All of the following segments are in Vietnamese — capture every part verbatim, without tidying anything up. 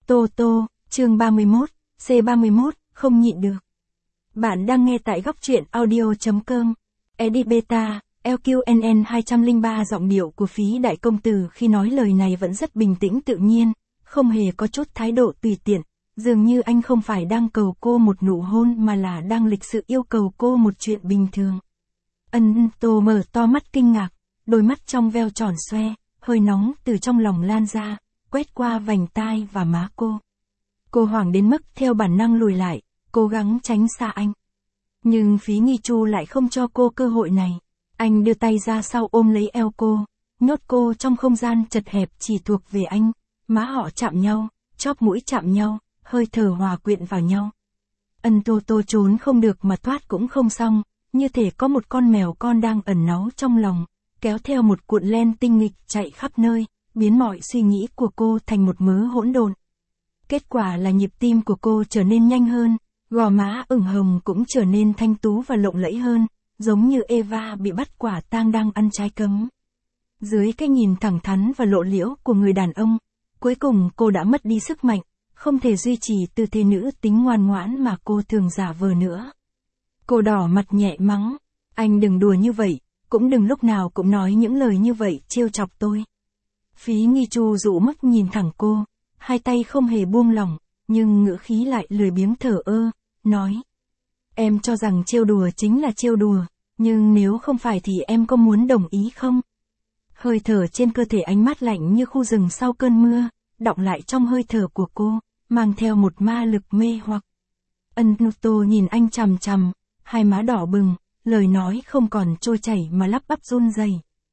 Tô Tô, chương ba mươi mốt, C ba mươi mốt, không nhịn được. Bạn đang nghe tại góc truyện audio.com. Edit Beta, L Q N N hai không ba. Giọng điệu của Phí Đại Công Tử khi nói lời này vẫn rất bình tĩnh tự nhiên, không hề có chút thái độ tùy tiện, dường như anh không phải đang cầu cô một nụ hôn mà là đang lịch sự yêu cầu cô một chuyện bình thường. Ân Tô mở to mắt kinh ngạc, đôi mắt trong veo tròn xoe, hơi nóng từ trong lòng lan ra, quét qua vành tai và má cô. Cô hoảng đến mức theo bản năng lùi lại, cố gắng tránh xa anh. Nhưng Phí Nghi Chu lại không cho cô cơ hội này. Anh đưa tay ra sau ôm lấy eo cô, nhốt cô trong không gian chật hẹp chỉ thuộc về anh. Má họ chạm nhau, chóp mũi chạm nhau, hơi thở hòa quyện vào nhau. Ân Tô Tô trốn không được mà thoát cũng không xong, như thể có một con mèo con đang ẩn náu trong lòng, kéo theo một cuộn len tinh nghịch chạy khắp nơi, biến mọi suy nghĩ của cô thành một mớ hỗn độn. Kết quả là nhịp tim của cô trở nên nhanh hơn, gò má ửng hồng cũng trở nên thanh tú và lộng lẫy hơn, giống như Eva bị bắt quả tang đang ăn trái cấm. Dưới cái nhìn thẳng thắn và lộ liễu của người đàn ông, cuối cùng cô đã mất đi sức mạnh, không thể duy trì tư thế nữ tính ngoan ngoãn mà cô thường giả vờ nữa. Cô đỏ mặt nhẹ mắng, anh đừng đùa như vậy, cũng đừng lúc nào cũng nói những lời như vậy trêu chọc tôi. Phí Nghi Chu dụ mắt nhìn thẳng cô, hai tay không hề buông lỏng, nhưng ngữ khí lại lười biếng thờ ơ, nói. Em cho rằng trêu đùa chính là trêu đùa, nhưng nếu không phải thì em có muốn đồng ý không? Hơi thở trên cơ thể anh mát lạnh như khu rừng sau cơn mưa, đọng lại trong hơi thở của cô, mang theo một ma lực mê hoặc. Ân Tô nhìn anh chằm chằm, hai má đỏ bừng, lời nói không còn trôi chảy mà lắp bắp run rẩy.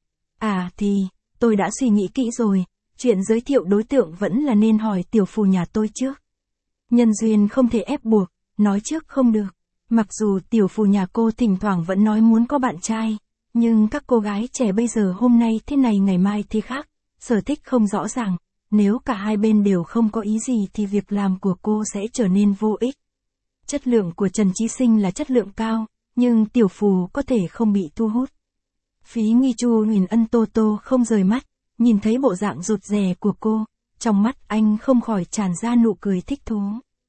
À thì, tôi đã suy nghĩ kỹ rồi, chuyện giới thiệu đối tượng vẫn là nên hỏi tiểu phù nhà tôi trước. Nhân duyên không thể ép buộc, nói trước không được. Mặc dù tiểu phù nhà cô thỉnh thoảng vẫn nói muốn có bạn trai, nhưng các cô gái trẻ bây giờ hôm nay thế này ngày mai thế khác, sở thích không rõ ràng, nếu cả hai bên đều không có ý gì thì việc làm của cô sẽ trở nên vô ích. Chất lượng của Trần Chí Sinh là chất lượng cao, nhưng tiểu phù có thể không bị thu hút. Phí Nghi Chu nhìn Ân Tô Tô không rời mắt, nhìn thấy bộ dạng rụt rè của cô, trong mắt anh không khỏi tràn ra nụ cười thích thú.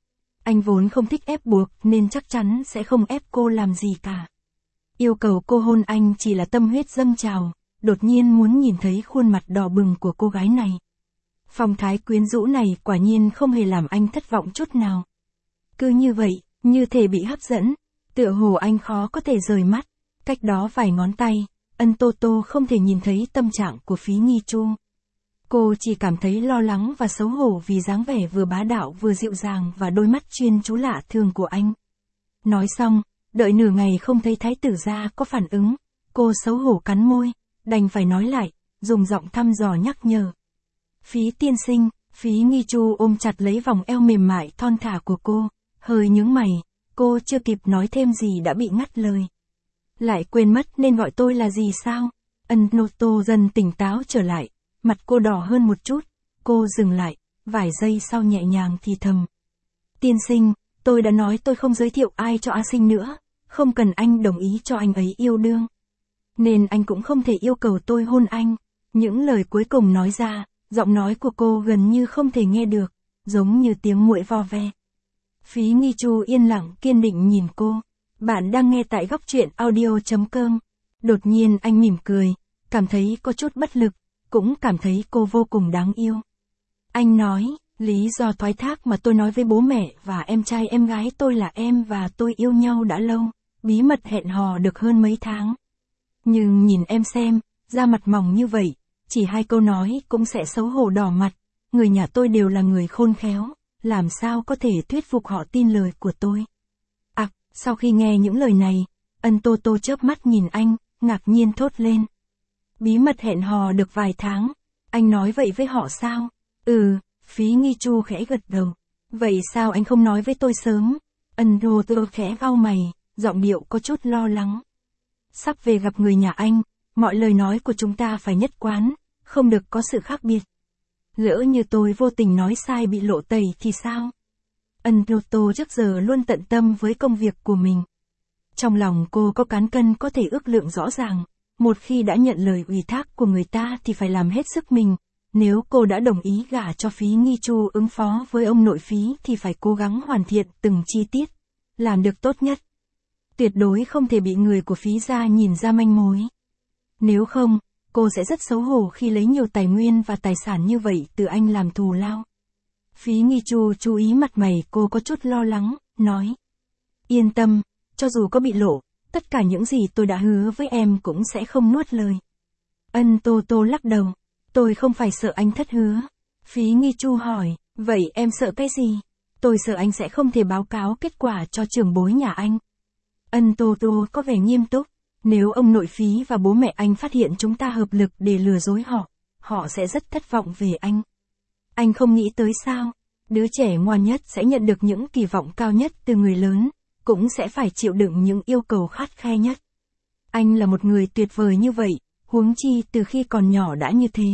Anh vốn không thích ép buộc nên chắc chắn sẽ không ép cô làm gì cả. Yêu cầu cô hôn anh chỉ là tâm huyết dâng trào, đột nhiên muốn nhìn thấy khuôn mặt đỏ bừng của cô gái này. Phong thái quyến rũ này quả nhiên không hề làm anh thất vọng chút nào. Cứ như vậy, như thể bị hấp dẫn, tựa hồ anh khó có thể rời mắt, cách đó vài ngón tay, Ân Tô Tô không thể nhìn thấy tâm trạng của Phí Nghi Chu. Cô chỉ cảm thấy lo lắng và xấu hổ vì dáng vẻ vừa bá đạo vừa dịu dàng và đôi mắt chuyên chú lạ thường của anh. Nói xong, đợi nửa ngày không thấy thái tử gia có phản ứng, cô xấu hổ cắn môi, đành phải nói lại, dùng giọng thăm dò nhắc nhở. Phí tiên sinh, Phí Nghi Chu ôm chặt lấy vòng eo mềm mại thon thả của cô, hơi nhướng mày, cô chưa kịp nói thêm gì đã bị ngắt lời. Lại quên mất nên gọi tôi là gì sao? Ân Nô Tô dần tỉnh táo trở lại, mặt cô đỏ hơn một chút, cô dừng lại, vài giây sau nhẹ nhàng thì thầm. Tiên sinh, tôi đã nói tôi không giới thiệu ai cho A Sinh nữa, không cần anh đồng ý cho anh ấy yêu đương. Nên anh cũng không thể yêu cầu tôi hôn anh. Những lời cuối cùng nói ra, giọng nói của cô gần như không thể nghe được, giống như tiếng muỗi vo ve. Phí Nghi Chu yên lặng kiên định nhìn cô. Bạn đang nghe tại góc truyện audio.com. Đột nhiên anh mỉm cười, cảm thấy có chút bất lực, cũng cảm thấy cô vô cùng đáng yêu. Anh nói, lý do thoái thác mà tôi nói với bố mẹ và em trai em gái tôi là em và tôi yêu nhau đã lâu, bí mật hẹn hò được hơn mấy tháng. Nhưng nhìn em xem, da mặt mỏng như vậy, chỉ hai câu nói cũng sẽ xấu hổ đỏ mặt, người nhà tôi đều là người khôn khéo, làm sao có thể thuyết phục họ tin lời của tôi. À, sau khi nghe những lời này, Ân Tô Tô chớp mắt nhìn anh, ngạc nhiên thốt lên. Bí mật hẹn hò được vài tháng, anh nói vậy với họ sao? Ừ, Phí Nghi Chu khẽ gật đầu. Vậy sao anh không nói với tôi sớm? Ân Tô Tô khẽ cau mày, giọng điệu có chút lo lắng. Sắp về gặp người nhà anh, mọi lời nói của chúng ta phải nhất quán, không được có sự khác biệt. Lỡ như tôi vô tình nói sai bị lộ tẩy thì sao? Ân Tô Tô trước giờ luôn tận tâm với công việc của mình. Trong lòng cô có cán cân có thể ước lượng rõ ràng, một khi đã nhận lời ủy thác của người ta thì phải làm hết sức mình, nếu cô đã đồng ý gả cho Phí Nghi Chu ứng phó với ông nội Phí thì phải cố gắng hoàn thiện từng chi tiết, làm được tốt nhất. Tuyệt đối không thể bị người của Phí gia nhìn ra manh mối. Nếu không, cô sẽ rất xấu hổ khi lấy nhiều tài nguyên và tài sản như vậy từ anh làm thù lao. Phí Nghi Chu chú ý mặt mày cô có chút lo lắng, nói. Yên tâm, cho dù có bị lộ, tất cả những gì tôi đã hứa với em cũng sẽ không nuốt lời. Ân Tô Tô lắc đầu, tôi không phải sợ anh thất hứa. Phí Nghi Chu hỏi, vậy em sợ cái gì? Tôi sợ anh sẽ không thể báo cáo kết quả cho trưởng bối nhà anh. Ân Tô Tô có vẻ nghiêm túc, nếu ông nội Phí và bố mẹ anh phát hiện chúng ta hợp lực để lừa dối họ, họ sẽ rất thất vọng về anh. Anh không nghĩ tới sao? Đứa trẻ ngoan nhất sẽ nhận được những kỳ vọng cao nhất từ người lớn, cũng sẽ phải chịu đựng những yêu cầu khắt khe nhất. Anh là một người tuyệt vời như vậy, huống chi từ khi còn nhỏ đã như thế.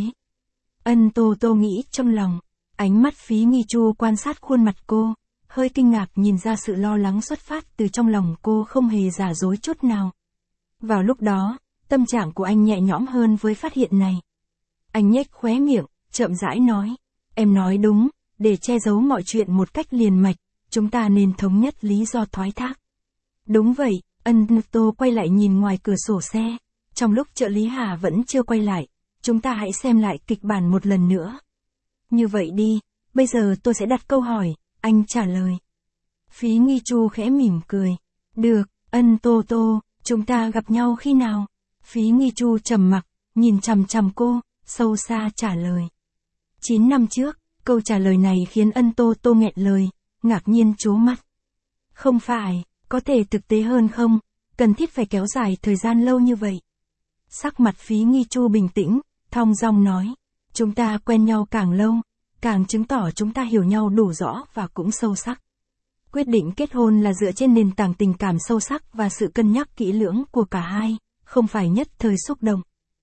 Ân Tô Tô nghĩ trong lòng, ánh mắt Phí Nghi Chu quan sát khuôn mặt cô, hơi kinh ngạc nhìn ra sự lo lắng xuất phát từ trong lòng cô không hề giả dối chút nào. Vào lúc đó, tâm trạng của anh nhẹ nhõm hơn với phát hiện này. Anh nhếch khóe miệng, chậm rãi nói, em nói đúng, để che giấu mọi chuyện một cách liền mạch, chúng ta nên thống nhất lý do thoái thác. Đúng vậy, Ân Tô quay lại nhìn ngoài cửa sổ xe, trong lúc trợ lý Hà vẫn chưa quay lại, chúng ta hãy xem lại kịch bản một lần nữa. Như vậy đi, bây giờ tôi sẽ đặt câu hỏi, anh trả lời. Phí Nghi Chu khẽ mỉm cười. Được, Ân Tô Tô, chúng ta gặp nhau khi nào? Phí Nghi Chu trầm mặc, nhìn chằm chằm cô, sâu xa trả lời. chín năm trước, câu trả lời này khiến Ân Tô Tô nghẹn lời, ngạc nhiên trố mắt. Không phải, có thể thực tế hơn không? Cần thiết phải kéo dài thời gian lâu như vậy. Sắc mặt Phí Nghi Chu bình tĩnh, thong dong nói. Chúng ta quen nhau càng lâu, càng chứng tỏ chúng ta hiểu nhau đủ rõ và cũng sâu sắc. Quyết định kết hôn là dựa trên nền tảng tình cảm sâu sắc và sự cân nhắc kỹ lưỡng của cả hai, không phải nhất thời xúc động.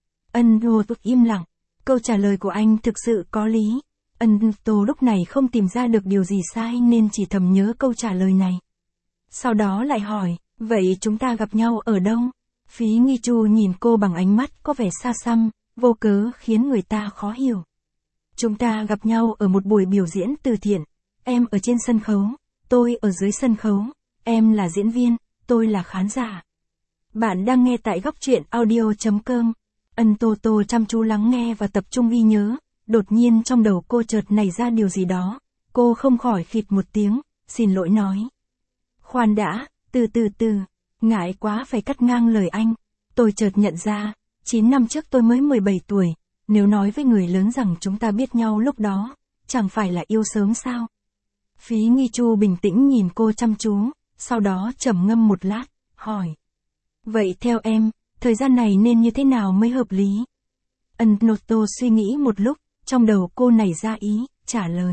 Ân Tô Tô im lặng, câu trả lời của anh thực sự có lý. Ân Tô lúc này không tìm ra được điều gì sai nên chỉ thầm nhớ câu trả lời này. Sau đó lại hỏi, vậy chúng ta gặp nhau ở đâu? Phí Nghi Chu nhìn cô bằng ánh mắt có vẻ xa xăm, vô cớ khiến người ta khó hiểu. Chúng ta gặp nhau ở một buổi biểu diễn từ thiện, em ở trên sân khấu, tôi ở dưới sân khấu, em là diễn viên, tôi là khán giả. Bạn đang nghe tại góc truyện audio chấm com. Ân Tô Tô chăm chú lắng nghe và tập trung ghi nhớ, đột nhiên trong đầu cô chợt nảy ra điều gì đó, cô không khỏi khịt một tiếng, xin lỗi nói. Khoan đã, từ từ từ, ngại quá phải cắt ngang lời anh, tôi chợt nhận ra, chín năm trước tôi mới mười bảy tuổi, nếu nói với người lớn rằng chúng ta biết nhau lúc đó, chẳng phải là yêu sớm sao? Phí Nghi Chu bình tĩnh nhìn cô chăm chú, sau đó trầm ngâm một lát, hỏi. Vậy theo em, thời gian này nên như thế nào mới hợp lý? Ân Tô Tô suy nghĩ một lúc, trong đầu cô nảy ra ý, trả lời.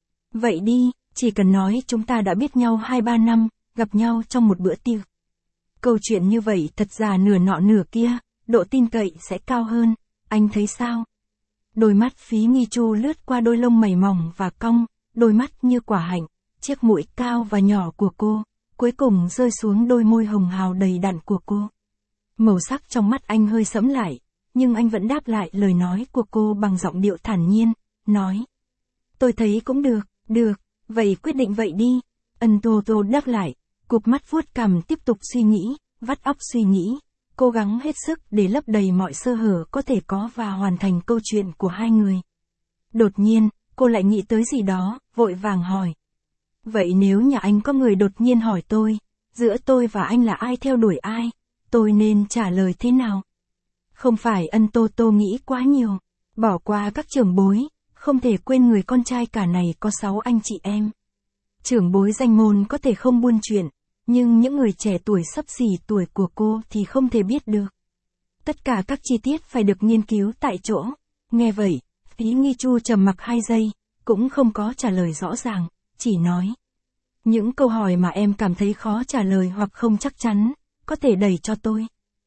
Vậy đi, chỉ cần nói chúng ta đã biết nhau hai ba năm, gặp nhau trong một bữa tiệc. Câu chuyện như vậy thật ra nửa nọ nửa kia, độ tin cậy sẽ cao hơn, anh thấy sao? Đôi mắt Phí Nghi Chu lướt qua đôi lông mày mỏng và cong, đôi mắt như quả hạnh, chiếc mũi cao và nhỏ của cô, cuối cùng rơi xuống đôi môi hồng hào đầy đặn của cô. Màu sắc trong mắt anh hơi sẫm lại, nhưng anh vẫn đáp lại lời nói của cô bằng giọng điệu thản nhiên, nói. Tôi thấy cũng được, được, vậy quyết định vậy đi. Ân Tô Tô đáp lại, cụp mắt vuốt cằm tiếp tục suy nghĩ, vắt óc suy nghĩ, cố gắng hết sức để lấp đầy mọi sơ hở có thể có và hoàn thành câu chuyện của hai người. Đột nhiên, cô lại nghĩ tới gì đó, vội vàng hỏi. Vậy nếu nhà anh có người đột nhiên hỏi tôi, giữa tôi và anh là ai theo đuổi ai, tôi nên trả lời thế nào? Không phải Ân Tô Tô nghĩ quá nhiều, bỏ qua các trưởng bối, không thể quên người con trai cả này có sáu anh chị em. Trưởng bối danh môn có thể không buôn chuyện, nhưng những người trẻ tuổi xấp xỉ tuổi của cô thì không thể biết được. Tất cả các chi tiết phải được nghiên cứu tại chỗ. Nghe vậy, Phí Nghi Chu trầm mặc hai giây, cũng không có trả lời rõ ràng, chỉ nói. Những câu hỏi mà em cảm thấy khó trả lời hoặc không chắc chắn, có thể đẩy cho tôi.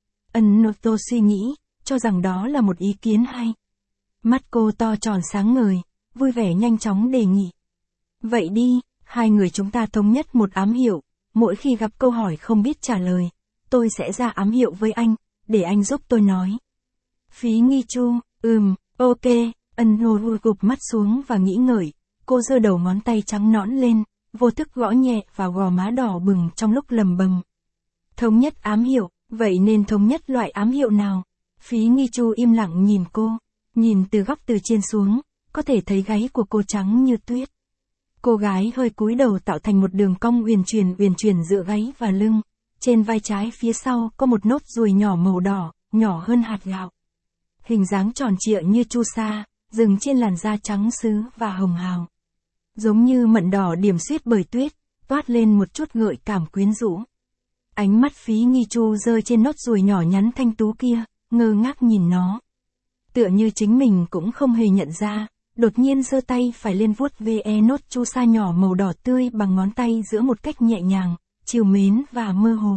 Ân Tô suy nghĩ, cho rằng đó là một ý kiến hay. Mắt cô to tròn sáng ngời, vui vẻ nhanh chóng đề nghị. Vậy đi, hai người chúng ta thống nhất một ám hiệu, mỗi khi gặp câu hỏi không biết trả lời, tôi sẽ ra ám hiệu với anh, để anh giúp tôi nói. Phí Nghi Chu, ừm, ok, Ân Nô gục mắt xuống và nghĩ ngợi, cô giơ đầu ngón tay trắng nõn lên, vô thức gõ nhẹ vào gò má đỏ bừng trong lúc lầm bầm. Thống nhất ám hiệu, vậy nên thống nhất loại ám hiệu nào? Phí Nghi Chu im lặng nhìn cô, nhìn từ góc từ trên xuống, có thể thấy gáy của cô trắng như tuyết. Cô gái hơi cúi đầu tạo thành một đường cong uyển chuyển uyển chuyển giữa gáy và lưng, trên vai trái phía sau có một nốt ruồi nhỏ màu đỏ, nhỏ hơn hạt gạo. Hình dáng tròn trịa như chu sa, dừng trên làn da trắng sứ và hồng hào. Giống như mận đỏ điểm xuyết bởi tuyết, toát lên một chút gợi cảm quyến rũ. Ánh mắt Phí Nghi Chu rơi trên nốt ruồi nhỏ nhắn thanh tú kia, ngơ ngác nhìn nó. Tựa như chính mình cũng không hề nhận ra, đột nhiên giơ tay phải lên vuốt ve nốt chu sa nhỏ màu đỏ tươi bằng ngón tay giữa một cách nhẹ nhàng, trìu mến và mơ hồ.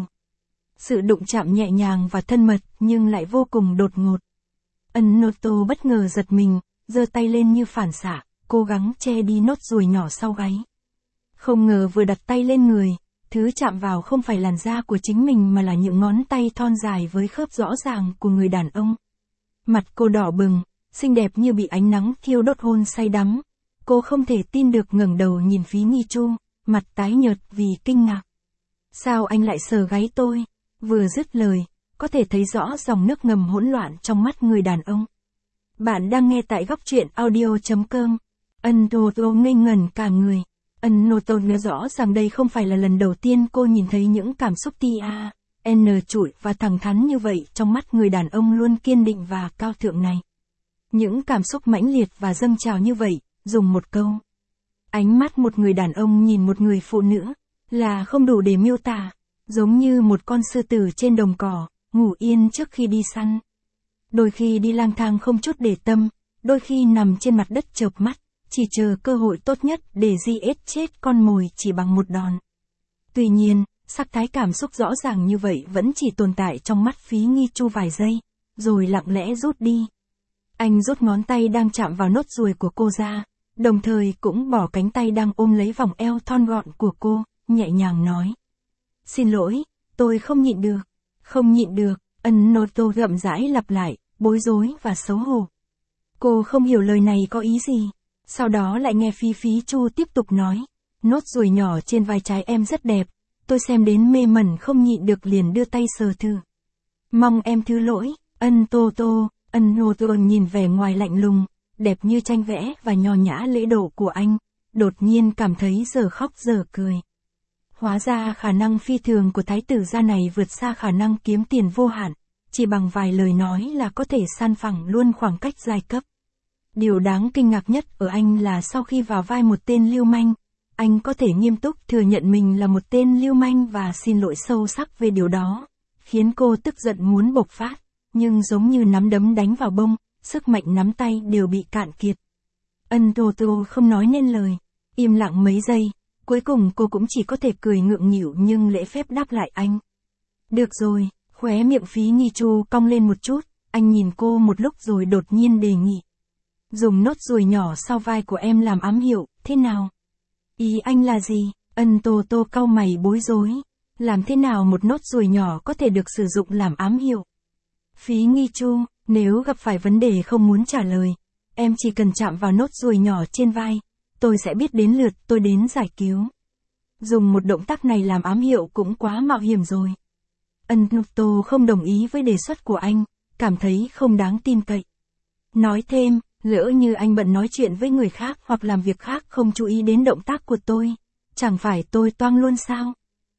Sự đụng chạm nhẹ nhàng và thân mật nhưng lại vô cùng đột ngột. Ân Nô Tô bất ngờ giật mình, giơ tay lên như phản xạ, cố gắng che đi nốt ruồi nhỏ sau gáy. Không ngờ vừa đặt tay lên người, thứ chạm vào không phải làn da của chính mình mà là những ngón tay thon dài với khớp rõ ràng của người đàn ông. Mặt cô đỏ bừng, xinh đẹp như bị ánh nắng thiêu đốt hôn say đắm. Cô không thể tin được ngẩng đầu nhìn Phí Nghi Chu, mặt tái nhợt vì kinh ngạc. Sao anh lại sờ gáy tôi? Vừa dứt lời, có thể thấy rõ dòng nước ngầm hỗn loạn trong mắt người đàn ông. Bạn đang nghe tại góc truyện audio chấm com. Ân Nô Tô ngây ngẩn cả người. Ân Nô Tô nhớ rõ rằng đây không phải là lần đầu tiên cô nhìn thấy những cảm xúc tia N trụi và thẳng thắn như vậy trong mắt người đàn ông luôn kiên định và cao thượng này. Những cảm xúc mãnh liệt và dâng trào như vậy, dùng một câu. Ánh mắt một người đàn ông nhìn một người phụ nữ, là không đủ để miêu tả, giống như một con sư tử trên đồng cỏ, ngủ yên trước khi đi săn. Đôi khi đi lang thang không chút để tâm, đôi khi nằm trên mặt đất chợp mắt, chỉ chờ cơ hội tốt nhất để giết chết con mồi chỉ bằng một đòn. Tuy nhiên, sắc thái cảm xúc rõ ràng như vậy vẫn chỉ tồn tại trong mắt Phí Nghi Chu vài giây, rồi lặng lẽ rút đi. Anh rút ngón tay đang chạm vào nốt ruồi của cô ra, đồng thời cũng bỏ cánh tay đang ôm lấy vòng eo thon gọn của cô, nhẹ nhàng nói. Xin lỗi, tôi không nhịn được, không nhịn được, Ân Nô Tô gậm rãi lặp lại, bối rối và xấu hổ. Cô không hiểu lời này có ý gì, sau đó lại nghe Phí Phí Chu tiếp tục nói, nốt ruồi nhỏ trên vai trái em rất đẹp, tôi xem đến mê mẩn không nhịn được liền đưa tay sờ thử. Mong em thứ lỗi, Ân Tô Tô. Ân Nô Tô nhìn vẻ ngoài lạnh lùng, đẹp như tranh vẽ và nho nhã lễ độ của anh, đột nhiên cảm thấy giờ khóc giờ cười. Hóa ra khả năng phi thường của thái tử gia này vượt xa khả năng kiếm tiền vô hạn, chỉ bằng vài lời nói là có thể san phẳng luôn khoảng cách giai cấp. Điều đáng kinh ngạc nhất ở anh là sau khi vào vai một tên lưu manh, anh có thể nghiêm túc thừa nhận mình là một tên lưu manh và xin lỗi sâu sắc về điều đó, khiến cô tức giận muốn bộc phát. Nhưng giống như nắm đấm đánh vào bông, sức mạnh nắm tay đều bị cạn kiệt. Ân Tô Tô không nói nên lời, im lặng mấy giây, cuối cùng cô cũng chỉ có thể cười ngượng nghịu nhưng lễ phép đáp lại anh. Được rồi, khóe miệng Phí Nghi Chu cong lên một chút, anh nhìn cô một lúc rồi đột nhiên đề nghị. Dùng nốt ruồi nhỏ sau vai của em làm ám hiệu, thế nào? Ý anh là gì? Ân Tô Tô cau mày bối rối. Làm thế nào một nốt ruồi nhỏ có thể được sử dụng làm ám hiệu? Phí Nghi Chu, nếu gặp phải vấn đề không muốn trả lời, em chỉ cần chạm vào nốt ruồi nhỏ trên vai, tôi sẽ biết đến lượt tôi đến giải cứu. Dùng một động tác này làm ám hiệu cũng quá mạo hiểm rồi. Ân Nô Tô không đồng ý với đề xuất của anh, cảm thấy không đáng tin cậy. Nói thêm, lỡ như anh bận nói chuyện với người khác hoặc làm việc khác không chú ý đến động tác của tôi, chẳng phải tôi toang luôn sao?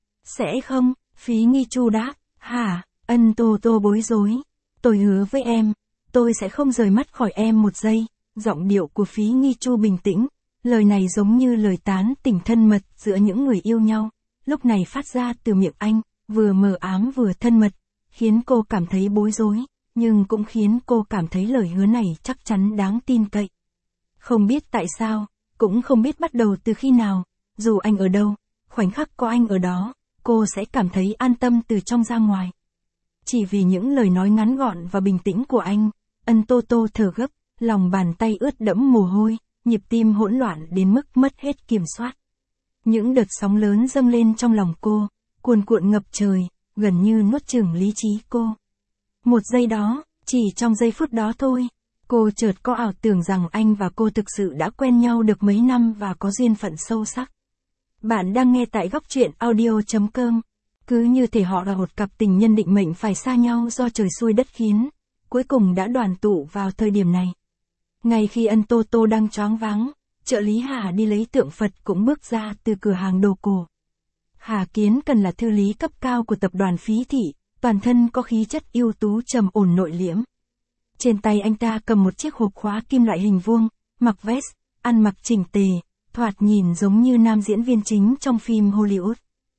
Sẽ không, Phí Nghi Chu đáp, hả? Ân Tô Tô bối rối. Tôi hứa với em, tôi sẽ không rời mắt khỏi em một giây. Giọng điệu của Phí Nghi Chu bình tĩnh, lời này giống như lời tán tỉnh thân mật giữa những người yêu nhau, lúc này phát ra từ miệng anh, vừa mờ ám vừa thân mật, khiến cô cảm thấy bối rối, nhưng cũng khiến cô cảm thấy lời hứa này chắc chắn đáng tin cậy. Không biết tại sao, cũng không biết bắt đầu từ khi nào, dù anh ở đâu, khoảnh khắc có anh ở đó, cô sẽ cảm thấy an tâm từ trong ra ngoài. Chỉ vì những lời nói ngắn gọn và bình tĩnh của anh, Ân Tô Tô thở gấp, lòng bàn tay ướt đẫm mồ hôi, nhịp tim hỗn loạn đến mức mất hết kiểm soát. Những đợt sóng lớn dâng lên trong lòng cô, cuồn cuộn ngập trời, gần như nuốt chửng lý trí cô. Một giây đó, chỉ trong giây phút đó thôi, Cô chợt có ảo tưởng rằng anh và cô thực sự đã quen nhau được mấy năm và có duyên phận sâu sắc. Bạn đang nghe tại góc truyện audio.com. Cứ như thể họ là một cặp tình nhân định mệnh phải xa nhau do trời xui đất khiến, cuối cùng đã đoàn tụ vào thời điểm này. Ngay khi ân Tô Tô đang choáng váng, trợ lý Hà đi lấy tượng Phật cũng bước ra từ cửa hàng đồ cổ. Hà Kiến Cần là thư lý cấp cao của tập đoàn Phí Thị, toàn thân có khí chất ưu tú trầm ổn nội liễm. Trên tay anh ta cầm một chiếc hộp khóa kim loại hình vuông, mặc vest, ăn mặc chỉnh tề, thoạt nhìn giống như nam diễn viên chính trong phim Hollywood.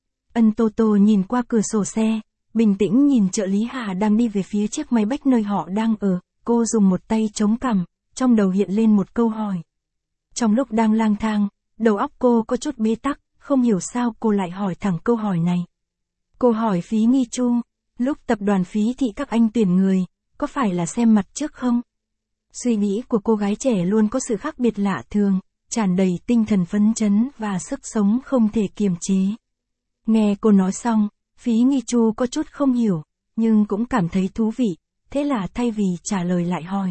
Ân Tô Tô nhìn qua cửa sổ xe, bình tĩnh nhìn trợ lý Hà đang đi về phía chiếc máy bách nơi họ đang ở, cô dùng một tay chống cằm, trong đầu hiện lên một câu hỏi. Trong lúc đang lang thang, đầu óc cô có chút bế tắc, không hiểu sao cô lại hỏi thẳng câu hỏi này. Cô hỏi Phí Nghi Chu, lúc tập đoàn Phí Thị các anh tuyển người, có phải là xem mặt trước không? Suy nghĩ của cô gái trẻ luôn có sự khác biệt lạ thường, tràn đầy tinh thần phấn chấn và sức sống không thể kiềm chế. Nghe cô nói xong, Phí Nghi Chu có chút không hiểu, nhưng cũng cảm thấy thú vị, thế là thay vì trả lời lại hỏi.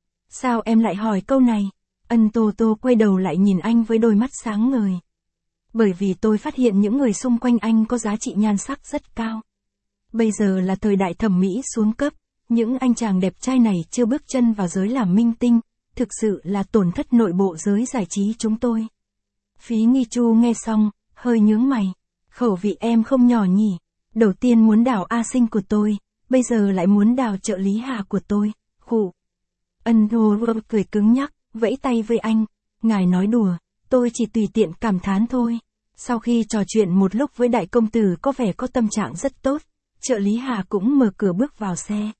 Sao em lại hỏi câu này? Ân Tô Tô quay đầu lại nhìn anh với đôi mắt sáng ngời. Bởi vì tôi phát hiện những người xung quanh anh có giá trị nhan sắc rất cao. Bây giờ là thời đại thẩm mỹ xuống cấp, những anh chàng đẹp trai này chưa bước chân vào giới làm minh tinh, thực sự là tổn thất nội bộ giới giải trí chúng tôi. Phí Nghi Chu nghe xong, hơi nhướng mày. Khẩu vị em không nhỏ nhỉ, đầu tiên muốn đào A Sinh của tôi, bây giờ lại muốn đào trợ lý Hà của tôi, khụ. Ân Tô Tô cười cứng nhắc, vẫy tay với anh, ngài nói đùa, tôi chỉ tùy tiện cảm thán thôi. Sau khi trò chuyện một lúc với đại công tử có vẻ có tâm trạng rất tốt, trợ lý Hà cũng mở cửa bước vào xe.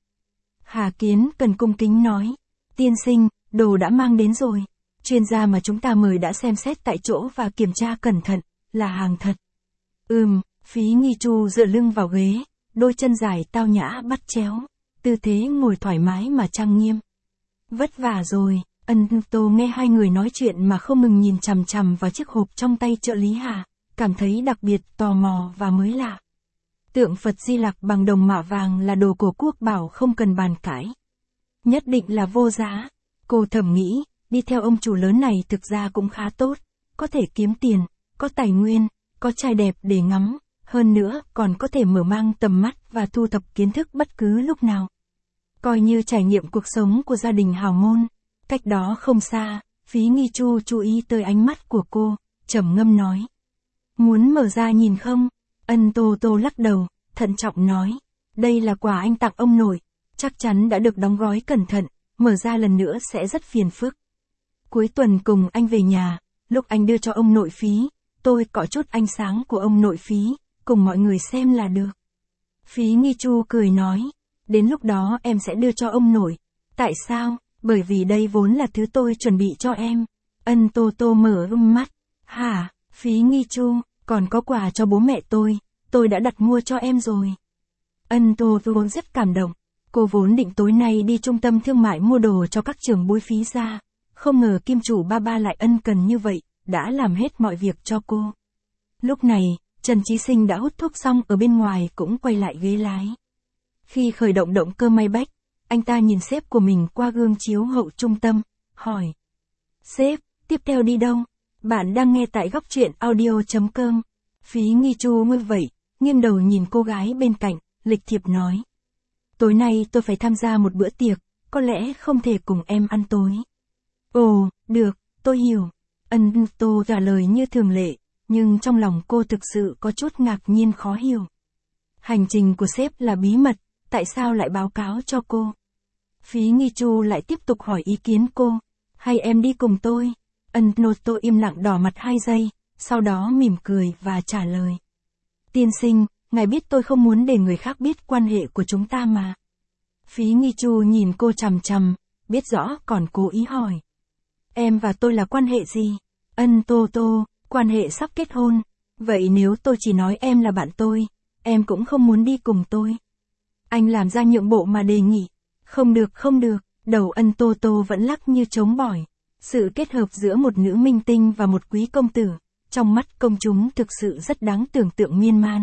Hà Kiến Cần cung kính nói, tiên sinh, đồ đã mang đến rồi, chuyên gia mà chúng ta mời đã xem xét tại chỗ và kiểm tra cẩn thận, là hàng thật. Ừm, Phí Nghi Chu dựa lưng vào ghế, đôi chân dài tao nhã bắt chéo, tư thế ngồi thoải mái mà trang nghiêm. Vất vả rồi. Ân Tô nghe hai người nói chuyện mà không ngừng nhìn chằm chằm vào chiếc hộp trong tay trợ lý Hà, cảm thấy đặc biệt tò mò và mới lạ. Tượng Phật Di Lặc bằng đồng mạ vàng là đồ cổ quốc bảo không cần bàn cãi. Nhất định là vô giá. Cô thầm nghĩ, đi theo ông chủ lớn này thực ra cũng khá tốt, có thể kiếm tiền, có tài nguyên, có trai đẹp để ngắm, hơn nữa còn có thể mở mang tầm mắt và thu thập kiến thức bất cứ lúc nào. Coi như trải nghiệm cuộc sống của gia đình hào môn. Cách đó không xa, Phí Nghi Chu chú ý tới ánh mắt của cô, trầm ngâm nói. Muốn mở ra nhìn không? Ân Tô Tô lắc đầu, thận trọng nói. Đây là quà anh tặng ông nội, chắc chắn đã được đóng gói cẩn thận, mở ra lần nữa sẽ rất phiền phức. Cuối tuần cùng anh về nhà, lúc anh đưa cho ông nội Phí, tôi cọ chút ánh sáng của ông nội Phí, cùng mọi người xem là được. Phí Nghi Chu cười nói. Đến lúc đó em sẽ đưa cho ông nội. Tại sao? Bởi vì đây vốn là thứ tôi chuẩn bị cho em. Ân Tô Tô mở rum mắt. Hả? Phí Nghi Chu, còn có quà cho bố mẹ tôi, tôi đã đặt mua cho em rồi. Ân Tô Tô rất cảm động. Cô vốn định tối nay đi trung tâm thương mại mua đồ cho các trường bối Phí ra. Không ngờ kim chủ ba ba lại ân cần như vậy, đã làm hết mọi việc cho cô. Lúc này, Trần Chí Sinh đã hút thuốc xong ở bên ngoài cũng quay lại ghế lái. Khi khởi động động cơ may bách, anh ta nhìn sếp của mình qua gương chiếu hậu trung tâm, hỏi. Sếp, tiếp theo đi đâu? Bạn đang nghe tại góc truyện audio.com. Phí Nghi Chu ngơ vậy, nghiêng đầu nhìn cô gái bên cạnh, lịch thiệp nói. Tối nay tôi phải tham gia một bữa tiệc, có lẽ không thể cùng em ăn tối. Ồ, được, tôi hiểu. Ân Tô trả lời như thường lệ, nhưng trong lòng cô thực sự có chút ngạc nhiên khó hiểu. Hành trình của sếp là bí mật, tại sao lại báo cáo cho cô? Phí Nghi Chu lại tiếp tục hỏi ý kiến cô. Hay em đi cùng tôi? Ân Tô im lặng đỏ mặt hai giây, sau đó mỉm cười và trả lời. Tiên sinh, ngài biết tôi không muốn để người khác biết quan hệ của chúng ta mà. Phí Nghi Chu nhìn cô chằm chằm, biết rõ còn cố ý hỏi. Em và tôi là quan hệ gì? Ân Tô Tô, quan hệ sắp kết hôn. Vậy nếu tôi chỉ nói em là bạn tôi, em cũng không muốn đi cùng tôi. Anh làm ra nhượng bộ mà đề nghị. Không được không được, đầu Ân Tô Tô vẫn lắc như trống bỏi. Sự kết hợp giữa một nữ minh tinh và một quý công tử, trong mắt công chúng thực sự rất đáng tưởng tượng miên man.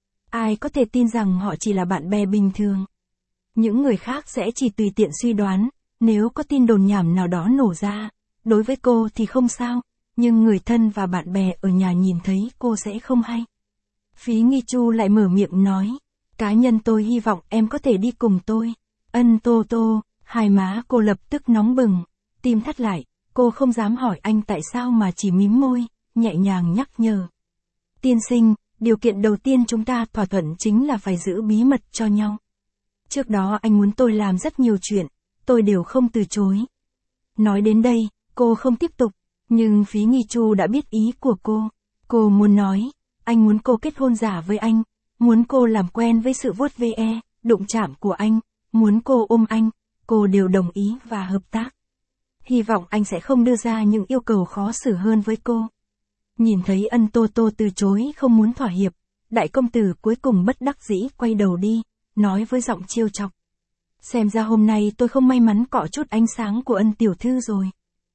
Ai có thể tin rằng họ chỉ là bạn bè bình thường. Những người khác sẽ chỉ tùy tiện suy đoán, Nếu có tin đồn nhảm nào đó nổ ra, đối với cô thì không sao, nhưng người thân và bạn bè ở nhà nhìn thấy cô sẽ không hay. Phí Nghi Chu lại mở miệng nói, cá nhân tôi hy vọng em có thể đi cùng tôi. Ân Tô Tô, hai má cô lập tức nóng bừng, tim thắt lại, cô không dám hỏi anh tại sao mà chỉ mím môi, nhẹ nhàng nhắc nhở. Tiên sinh, điều kiện đầu tiên chúng ta thỏa thuận chính là phải giữ bí mật cho nhau. Trước đó anh muốn tôi làm rất nhiều chuyện, tôi đều không từ chối. Nói đến đây, cô không tiếp tục, nhưng Phí Nghi Chu đã biết ý của cô. Cô muốn nói, anh muốn cô kết hôn giả với anh, muốn cô làm quen với sự vuốt ve, đụng chạm của anh, muốn cô ôm anh, cô đều đồng ý và hợp tác. Hy vọng anh sẽ không đưa ra những yêu cầu khó xử hơn với cô. Nhìn thấy Ân Tô Tô từ chối không muốn thỏa hiệp, đại công tử cuối cùng bất đắc dĩ quay đầu đi, nói với giọng trêu chọc. Xem ra hôm nay tôi không may mắn cọ chút ánh sáng của Ân tiểu thư rồi.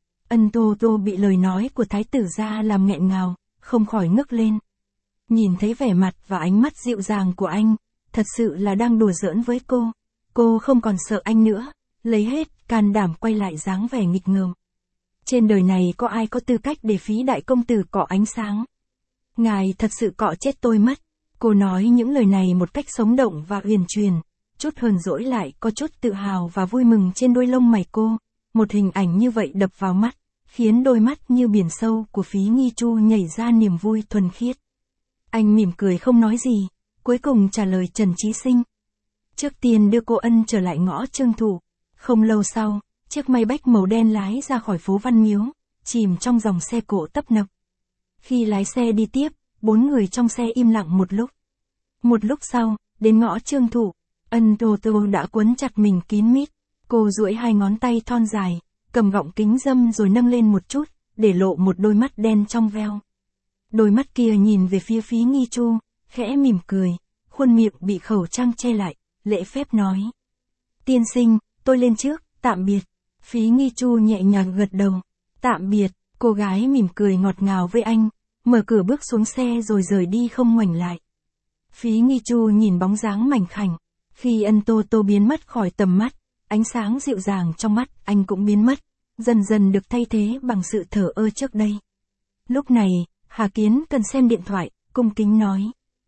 Ân Tô Tô bị lời nói của thái tử gia làm nghẹn ngào, không khỏi ngước lên. Nhìn thấy vẻ mặt và ánh mắt dịu dàng của anh, thật sự là đang đùa giỡn với cô. Cô không còn sợ anh nữa, lấy hết can đảm quay lại dáng vẻ nghịch ngợm. Trên đời này có ai có tư cách để Phí đại công tử cọ ánh sáng? Ngài thật sự cọ chết tôi mất. Cô nói những lời này một cách sống động và uyển chuyển, chút hờn dỗi lại có chút tự hào và vui mừng trên đôi lông mày cô. Một hình ảnh như vậy đập vào mắt, khiến đôi mắt như biển sâu của Phí Nghi Chu nhảy ra niềm vui thuần khiết. Anh mỉm cười không nói gì, cuối cùng trả lời Trần Chí Sinh. Trước tiên đưa cô Ân trở lại ngõ Trương Thụ. Không lâu sau, chiếc Maybach màu đen lái ra khỏi phố Văn Miếu, chìm trong dòng xe cộ tấp nập. Khi lái xe đi tiếp, bốn người trong xe im lặng một lúc. Một lúc sau, đến ngõ Trương Thụ, Ân Tô Tô đã quấn chặt mình kín mít. Cô duỗi hai ngón tay thon dài, cầm gọng kính râm rồi nâng lên một chút, để lộ một đôi mắt đen trong veo. Đôi mắt kia nhìn về phía Phí Nghi Chu, khẽ mỉm cười, khuôn miệng bị khẩu trang che lại, lễ phép nói. Tiên sinh, tôi lên trước, tạm biệt. Phí Nghi Chu nhẹ nhàng gật đầu. Tạm biệt, cô gái mỉm cười ngọt ngào với anh, mở cửa bước xuống xe rồi rời đi không ngoảnh lại. Phí Nghi Chu nhìn bóng dáng mảnh khảnh, khi Ân Tô Tô biến mất khỏi tầm mắt, ánh sáng dịu dàng trong mắt anh cũng biến mất, dần dần được thay thế bằng sự thờ ơ trước đây. Lúc này, Hà Kiến cần xem điện thoại, cung kính nói.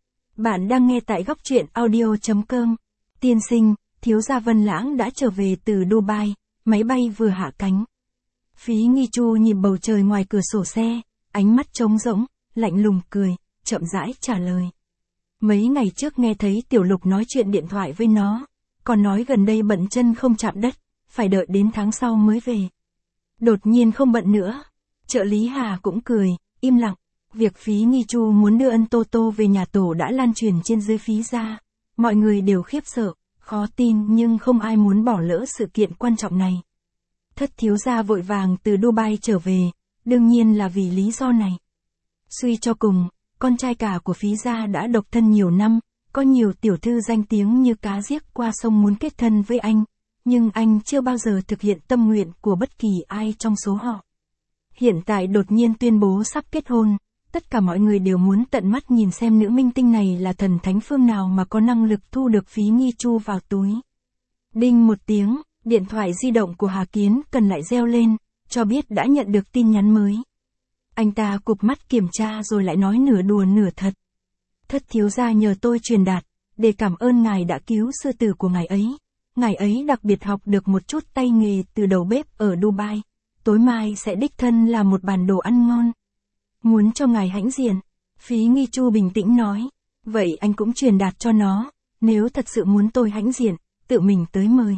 Bạn đang nghe tại góc truyện audio chấm com. Tiên sinh, thiếu gia Vân Lãng đã trở về từ Dubai, máy bay vừa hạ cánh. Phí Nghi Chu nhìn bầu trời ngoài cửa sổ xe, ánh mắt trống rỗng, lạnh lùng cười, chậm rãi trả lời. Mấy ngày trước nghe thấy Tiểu Lục nói chuyện điện thoại với nó, còn nói gần đây bận chân không chạm đất, phải đợi đến tháng sau mới về. Đột nhiên không bận nữa. Trợ lý Hà cũng cười, im lặng. Việc Phí Nghi Chu muốn đưa Ân Tô Tô về nhà tổ đã lan truyền trên dưới Phí gia. Mọi người đều khiếp sợ, khó tin nhưng không ai muốn bỏ lỡ sự kiện quan trọng này. Thất thiếu gia vội vàng từ Dubai trở về, đương nhiên là vì lý do này. Suy cho cùng, con trai cả của Phí gia đã độc thân nhiều năm, có nhiều tiểu thư danh tiếng như cá giết qua sông muốn kết thân với anh, nhưng anh chưa bao giờ thực hiện tâm nguyện của bất kỳ ai trong số họ. Hiện tại đột nhiên tuyên bố sắp kết hôn, tất cả mọi người đều muốn tận mắt nhìn xem nữ minh tinh này là thần thánh phương nào mà có năng lực thu được Phí Nghi Chu vào túi. Đinh một tiếng, điện thoại di động của Hà Kiến cần lại reo lên, cho biết đã nhận được tin nhắn mới. Anh ta cụp mắt kiểm tra rồi lại nói nửa đùa nửa thật. Thất thiếu gia nhờ tôi truyền đạt, để cảm ơn ngài đã cứu sư tử của ngài ấy. Ngài ấy đặc biệt học được một chút tay nghề từ đầu bếp ở Dubai. Tối mai sẽ đích thân làm một bàn đồ ăn ngon. Muốn cho ngài hãnh diện. Phí Nghi Chu bình tĩnh nói. Vậy anh cũng truyền đạt cho nó. Nếu thật sự muốn tôi hãnh diện, tự mình tới mời.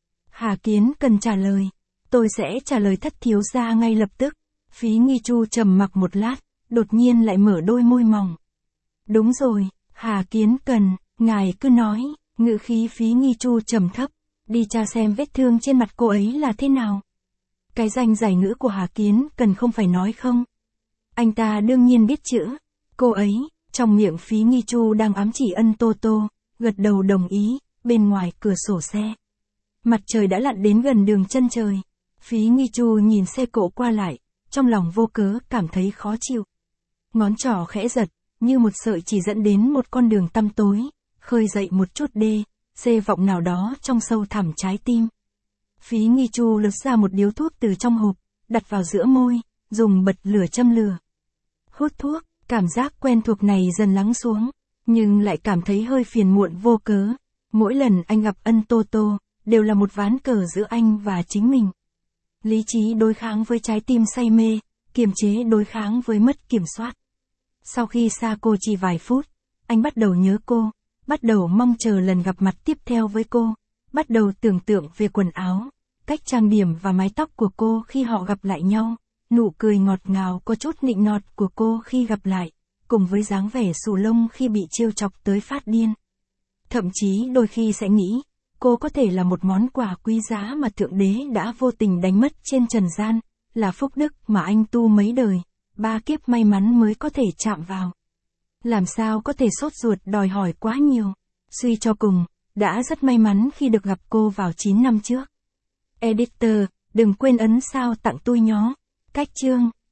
Hà Kiến cần trả lời. Tôi sẽ trả lời thất thiếu gia ngay lập tức. Phí Nghi Chu trầm mặc một lát, đột nhiên lại mở đôi môi mỏng. Đúng rồi, Hà Kiến cần, ngài cứ nói. Ngữ khí Phí Nghi Chu trầm thấp. Đi tra xem vết thương trên mặt cô ấy là thế nào. Cái danh giải ngữ của Hà Kiến cần không phải nói không. Anh ta đương nhiên biết chữ. Cô ấy, trong miệng Phí Nghi Chu đang ám chỉ Ân Tô Tô, gật đầu đồng ý, bên ngoài cửa sổ xe. Mặt trời đã lặn đến gần đường chân trời. Phí Nghi Chu nhìn xe cộ qua lại, trong lòng vô cớ cảm thấy khó chịu. Ngón trỏ khẽ giật, như một sợi chỉ dẫn đến một con đường tăm tối, khơi dậy một chút đê, xê vọng nào đó trong sâu thẳm trái tim. Phí Nghi Chu lột ra một điếu thuốc từ trong hộp, đặt vào giữa môi, dùng bật lửa châm lửa. Hút thuốc, cảm giác quen thuộc này dần lắng xuống, nhưng lại cảm thấy hơi phiền muộn vô cớ. Mỗi lần anh gặp Ân Tô Tô, đều là một ván cờ giữa anh và chính mình. Lý trí đối kháng với trái tim say mê, kiềm chế đối kháng với mất kiểm soát. Sau khi xa cô chỉ vài phút, anh bắt đầu nhớ cô, bắt đầu mong chờ lần gặp mặt tiếp theo với cô, bắt đầu tưởng tượng về quần áo, cách trang điểm và mái tóc của cô khi họ gặp lại nhau, nụ cười ngọt ngào có chút nịnh nọt của cô khi gặp lại, cùng với dáng vẻ xù lông khi bị trêu chọc tới phát điên. Thậm chí đôi khi sẽ nghĩ, cô có thể là một món quà quý giá mà Thượng Đế đã vô tình đánh mất trên trần gian, là phúc đức mà anh tu mấy đời, ba kiếp may mắn mới có thể chạm vào. Làm sao có thể sốt ruột đòi hỏi quá nhiều. Suy cho cùng, đã rất may mắn khi được gặp cô vào chín năm trước. Editor, đừng quên ấn sao tặng tôi nhó. Cách chương